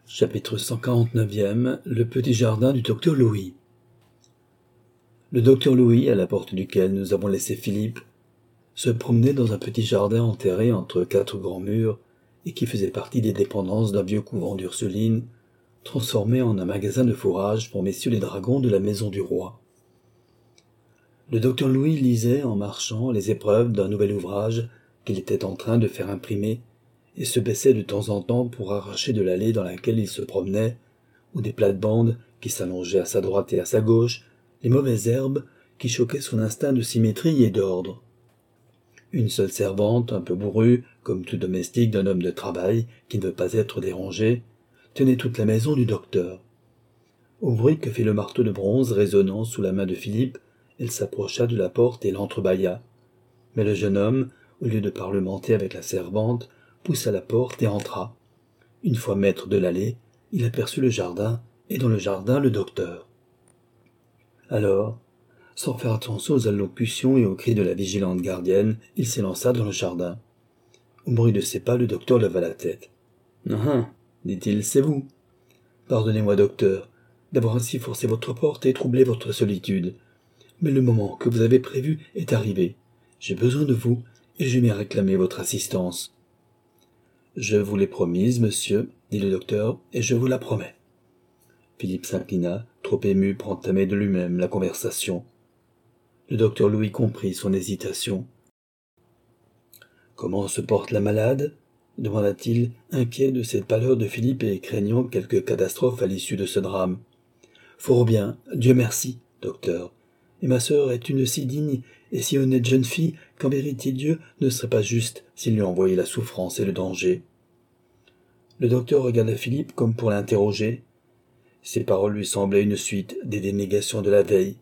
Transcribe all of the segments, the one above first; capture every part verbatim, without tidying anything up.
Chapitre cent quarante-neuvième. Le petit jardin du docteur Louis. Le docteur Louis, à la porte duquel nous avons laissé Philippe, se promenait dans un petit jardin enterré entre quatre grands murs et qui faisait partie des dépendances d'un vieux couvent d'Ursulines, transformé en un magasin de fourrage pour messieurs les dragons de la maison du roi. Le docteur Louis lisait, en marchant, les épreuves d'un nouvel ouvrage qu'il était en train de faire imprimer, et se baissait de temps en temps pour arracher de l'allée dans laquelle il se promenait, ou des plates-bandes qui s'allongeaient à sa droite et à sa gauche, les mauvaises herbes qui choquaient son instinct de symétrie et d'ordre. Une seule servante, un peu bourrue, comme tout domestique d'un homme de travail qui ne veut pas être dérangé, tenait toute la maison du docteur. Au bruit que fait le marteau de bronze résonnant sous la main de Philippe, elle s'approcha de la porte et l'entrebâilla. Mais le jeune homme, au lieu de parlementer avec la servante, poussa la porte et entra. Une fois maître de l'allée, il aperçut le jardin, et dans le jardin le docteur. Alors, sans faire attention aux allocutions et aux cris de la vigilante gardienne, il s'élança dans le jardin. Au bruit de ses pas, le docteur leva la tête. « Ah ah, dit-il, c'est vous. Pardonnez-moi, docteur, d'avoir ainsi forcé votre porte et troublé votre solitude. Mais le moment que vous avez prévu est arrivé. J'ai besoin de vous, et je viens réclamer votre assistance. » « Je vous l'ai promise, monsieur, dit le docteur, et je vous la promets. » Philippe s'inclina, trop ému pour entamer de lui-même la conversation. Le docteur Louis comprit son hésitation. « Comment se porte la malade ?» demanda-t-il, inquiet de cette pâleur de Philippe et craignant quelque catastrophe à l'issue de ce drame. « Fort bien, Dieu merci, docteur. Et ma sœur est une si digne et si honnête jeune fille qu'en vérité Dieu ne serait pas juste s'il lui envoyait la souffrance et le danger. » Le docteur regarda Philippe comme pour l'interroger. Ses paroles lui semblaient une suite des dénégations de la veille.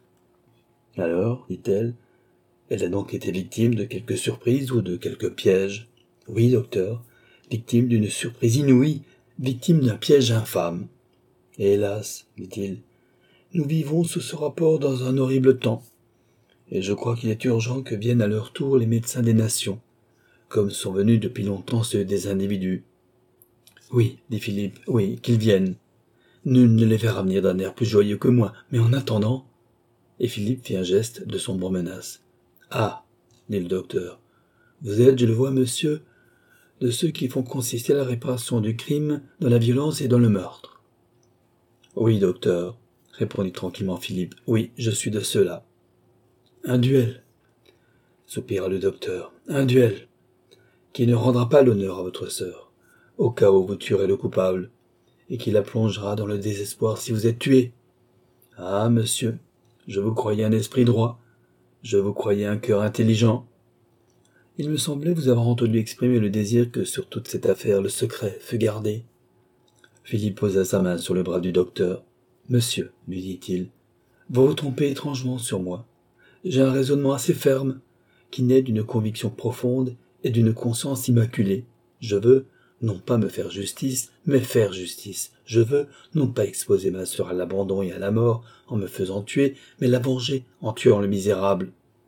« Alors, dit-elle, elle a donc été victime de quelque surprise ou de quelque piège. »« Oui, docteur, victime d'une surprise inouïe, victime d'un piège infâme. »« Et hélas, dit-il, nous vivons sous ce rapport dans un horrible temps. Et je crois qu'il est urgent que viennent à leur tour les médecins des nations, comme sont venus depuis longtemps ceux des individus. »« Oui, dit Philippe, oui, qu'ils viennent. Nul ne les verra venir d'un air plus joyeux que moi, mais en attendant... » Et Philippe fit un geste de sombre menace. « Ah, dit le docteur, vous êtes, je le vois, monsieur, de ceux qui font consister la réparation du crime dans la violence et dans le meurtre. »« Oui, docteur, répondit tranquillement Philippe, oui, je suis de ceux-là. »« Un duel, soupira le docteur, un duel, qui ne rendra pas l'honneur à votre sœur, au cas où vous tuerez le coupable, et qui la plongera dans le désespoir si vous êtes tué. Ah, monsieur, je vous croyais un esprit droit, je vous croyais un cœur intelligent. Il me semblait vous avoir entendu exprimer le désir que sur toute cette affaire le secret fût gardé. » Philippe posa sa main sur le bras du docteur. « Monsieur, lui dit-il, vous vous trompez étrangement sur moi. J'ai un raisonnement assez ferme, qui naît d'une conviction profonde et d'une conscience immaculée. Je veux, non pas me faire justice, mais faire justice. Je veux, non pas exposer ma sœur à l'abandon et à la mort en me faisant tuer, mais la venger en tuant le misérable.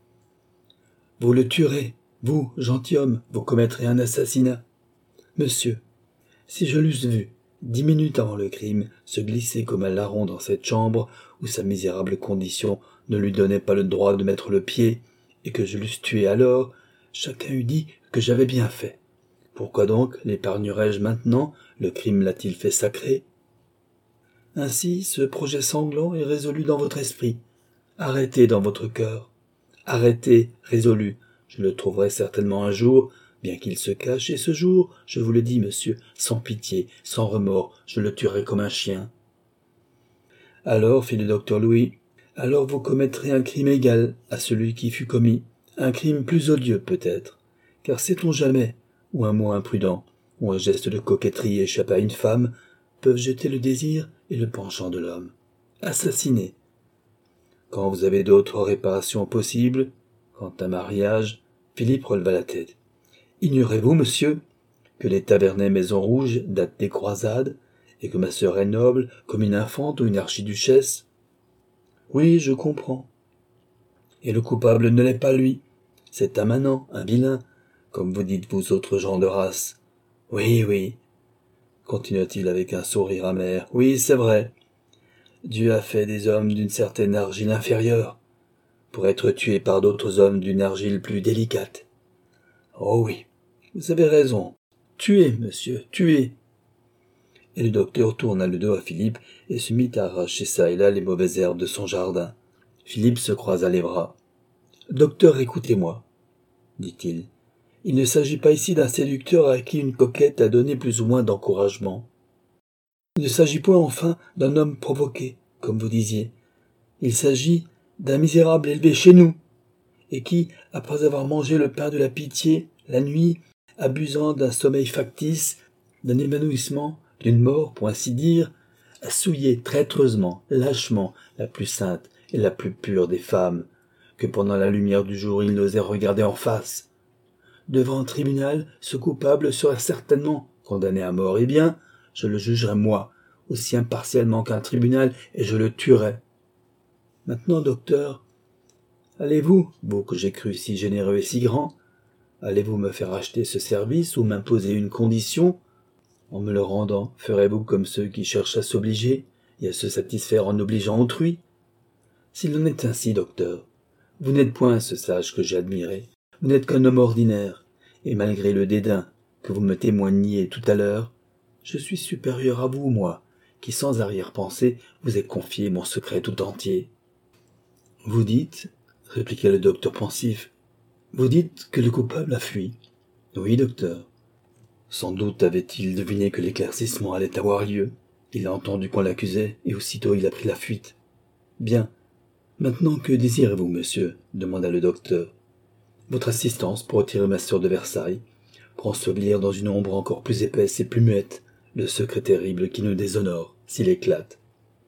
Vous le tuerez, vous, gentilhomme, vous commettrez un assassinat. Monsieur, si je l'eusse vu, dix minutes avant le crime, se glisser comme un larron dans cette chambre où sa misérable condition ne lui donnait pas le droit de mettre le pied, et que je l'eusse tué alors, chacun eût dit que j'avais bien fait. Pourquoi donc l'épargnerais-je maintenant? Le crime l'a-t-il fait sacré? Ainsi, ce projet sanglant est résolu dans votre esprit. Arrêtez dans votre cœur. Arrêtez, résolu. Je le trouverai certainement un jour, bien qu'il se cache, et ce jour, je vous le dis, monsieur, sans pitié, sans remords, je le tuerai comme un chien. Alors, fit le docteur Louis, alors vous commettrez un crime égal à celui qui fut commis, un crime plus odieux peut-être, car sait-on jamais, ou un mot imprudent, ou un geste de coquetterie échappé à une femme, peuvent jeter le désir et le penchant de l'homme. Assassiner. Quand vous avez d'autres réparations possibles, quant à mariage, Philippe releva la tête. Ignorez-vous, monsieur, que les Tavernets Maison Rouge datent des croisades, et que ma sœur est noble comme une infante ou une archiduchesse? Oui, je comprends. Et le coupable ne l'est pas lui. C'est un manant, un vilain, comme vous dites vous autres gens de race. Oui, oui. continua-t-il avec un sourire amer. Oui, c'est vrai. Dieu a fait des hommes d'une certaine argile inférieure, pour être tués par d'autres hommes d'une argile plus délicate. Oh oui, vous avez raison. Tuez, monsieur, tuez. Et le docteur tourna le dos à Philippe et se mit à arracher çà et là les mauvaises herbes de son jardin. Philippe se croisa les bras. « Docteur, écoutez-moi, dit-il. Il ne s'agit pas ici d'un séducteur à qui une coquette a donné plus ou moins d'encouragement. Il ne s'agit point enfin d'un homme provoqué, comme vous disiez. Il s'agit d'un misérable élevé chez nous, et qui, après avoir mangé le pain de la pitié, la nuit, abusant d'un sommeil factice, d'un évanouissement, d'une mort, pour ainsi dire, a souillé traîtreusement, lâchement, la plus sainte et la plus pure des femmes, que pendant la lumière du jour il n'osait regarder en face. Devant un tribunal, ce coupable serait certainement condamné à mort. Eh bien, je le jugerai moi, aussi impartialement qu'un tribunal, et je le tuerai. Maintenant, docteur, allez-vous, vous que j'ai cru si généreux et si grand, allez-vous me faire acheter ce service ou m'imposer une condition? En me le rendant, ferez-vous comme ceux qui cherchent à s'obliger et à se satisfaire en obligeant autrui? S'il en est ainsi, docteur, vous n'êtes point ce sage que j'ai admiré. Vous n'êtes qu'un homme ordinaire, et malgré le dédain que vous me témoigniez tout à l'heure, je suis supérieur à vous, moi, qui sans arrière-pensée vous ai confié mon secret tout entier. Vous dites, répliqua le docteur pensif, vous dites que le coupable a fui. Oui, docteur. Sans doute avait-il deviné que l'éclaircissement allait avoir lieu. Il a entendu qu'on l'accusait, et aussitôt il a pris la fuite. Bien. Maintenant, que désirez-vous, monsieur? Demanda le docteur. Votre assistance pour retirer ma sœur de Versailles, pour ensevelir dans une ombre encore plus épaisse et plus muette le secret terrible qui nous déshonore s'il éclate.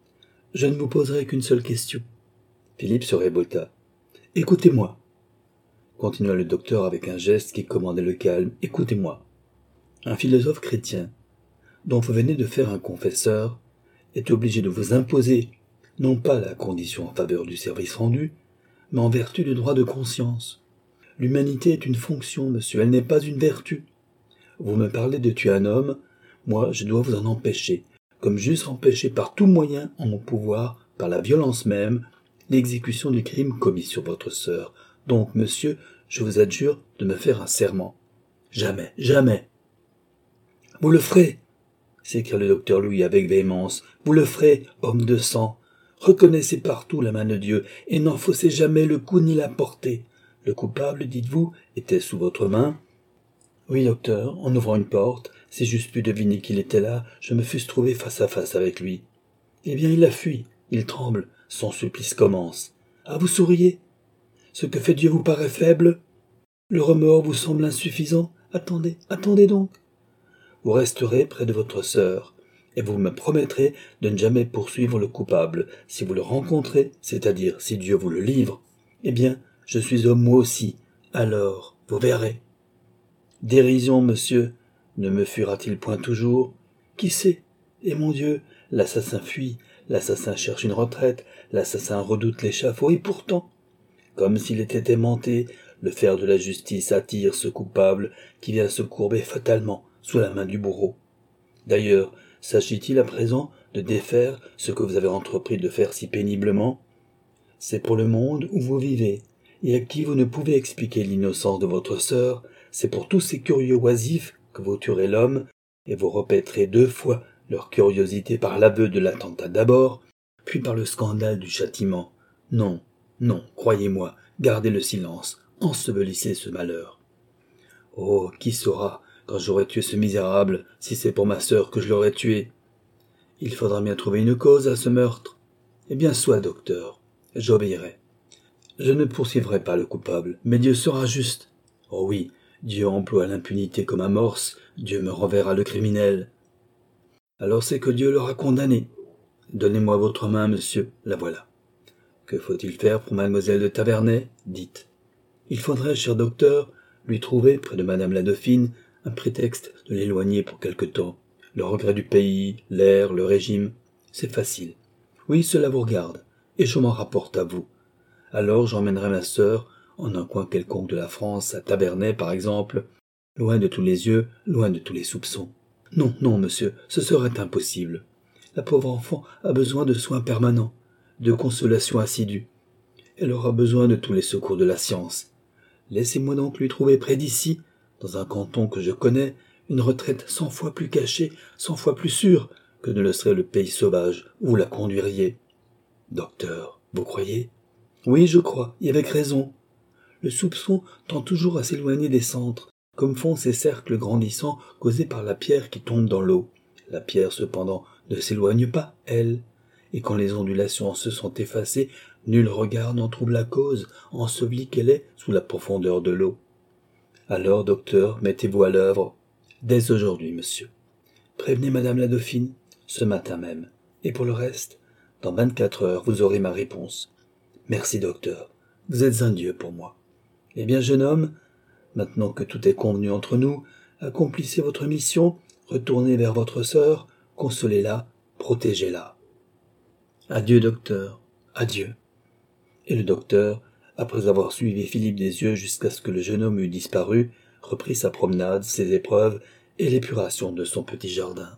Je ne vous poserai qu'une seule question. Philippe se révolta. Écoutez-moi, continua le docteur avec un geste qui commandait le calme. Écoutez-moi. Un philosophe chrétien, dont vous venez de faire un confesseur, est obligé de vous imposer non pas la condition en faveur du service rendu, mais en vertu du droit de conscience. L'humanité est une fonction, monsieur, elle n'est pas une vertu. Vous me parlez de tuer un homme, moi je dois vous en empêcher, comme j'eusse empêché par tout moyen en mon pouvoir, par la violence même, l'exécution du crime commis sur votre sœur. Donc, monsieur, je vous adjure de me faire un serment. Jamais, jamais. Vous le ferez, s'écria le docteur Louis avec véhémence. Vous le ferez, homme de sang. Reconnaissez partout la main de Dieu, et n'en faussez jamais le coup ni la portée. Le coupable, dites-vous, était sous votre main? Oui, docteur, en ouvrant une porte, si j'eusse pu deviner qu'il était là, je me fusse trouvé face à face avec lui. Eh bien, il a fui, il tremble, son supplice commence. Ah, vous souriez? Ce que fait Dieu vous paraît faible? Le remords vous semble insuffisant? Attendez, attendez donc. Vous resterez près de votre sœur, et vous me promettrez de ne jamais poursuivre le coupable. Si vous le rencontrez, c'est-à-dire si Dieu vous le livre, eh bien, je suis homme moi aussi, alors vous verrez. Dérision, monsieur, ne me fuira-t-il point toujours? Qui sait? Et mon Dieu, l'assassin fuit, l'assassin cherche une retraite, l'assassin redoute l'échafaud, et pourtant, comme s'il était aimanté, le fer de la justice attire ce coupable qui vient se courber fatalement sous la main du bourreau. D'ailleurs, s'agit-il à présent de défaire ce que vous avez entrepris de faire si péniblement? C'est pour le monde où vous vivez, et à qui vous ne pouvez expliquer l'innocence de votre sœur, c'est pour tous ces curieux oisifs que vous tuerez l'homme, et vous répéterez deux fois leur curiosité par l'aveu de l'attentat d'abord, puis par le scandale du châtiment. Non, non, croyez-moi, gardez le silence, ensevelissez ce malheur. Oh, qui saura, quand j'aurai tué ce misérable, si c'est pour ma sœur que je l'aurai tué? Il faudra bien trouver une cause à ce meurtre. Eh bien, soit, docteur, j'obéirai. Je ne poursuivrai pas le coupable, mais Dieu sera juste. Oh oui, Dieu emploie l'impunité comme amorce, Dieu me renverra le criminel. Alors c'est que Dieu l'aura condamné. Donnez-moi votre main, monsieur, la voilà. Que faut-il faire pour mademoiselle de Tavernay? Dites. Il faudrait, cher docteur, lui trouver, près de madame la dauphine, un prétexte de l'éloigner pour quelque temps. Le regret du pays, l'air, le régime, c'est facile. Oui, cela vous regarde, et je m'en rapporte à vous. Alors j'emmènerai ma sœur, en un coin quelconque de la France, à Tavernay par exemple, loin de tous les yeux, loin de tous les soupçons. Non, non, monsieur, ce serait impossible. La pauvre enfant a besoin de soins permanents, de consolation assidue. Elle aura besoin de tous les secours de la science. Laissez-moi donc lui trouver près d'ici, dans un canton que je connais, une retraite cent fois plus cachée, cent fois plus sûre que ne le serait le pays sauvage où vous la conduiriez. Docteur, vous croyez? Oui, je crois, et avec raison. Le soupçon tend toujours à s'éloigner des centres, comme font ces cercles grandissants causés par la pierre qui tombe dans l'eau. La pierre, cependant, ne s'éloigne pas, elle, et quand les ondulations se sont effacées, nul regard n'en trouve la cause, ensevelie qu'elle est sous la profondeur de l'eau. Alors, docteur, mettez-vous à l'œuvre, dès aujourd'hui, monsieur. Prévenez madame la dauphine, ce matin même, et pour le reste, dans vingt-quatre heures, vous aurez ma réponse. Merci, docteur, vous êtes un dieu pour moi. Eh bien, jeune homme, maintenant que tout est convenu entre nous, accomplissez votre mission, retournez vers votre sœur, consolez-la, protégez-la. Adieu, docteur, adieu. Et le docteur, après avoir suivi Philippe des yeux jusqu'à ce que le jeune homme eût disparu, reprit sa promenade, ses épreuves et l'épuration de son petit jardin.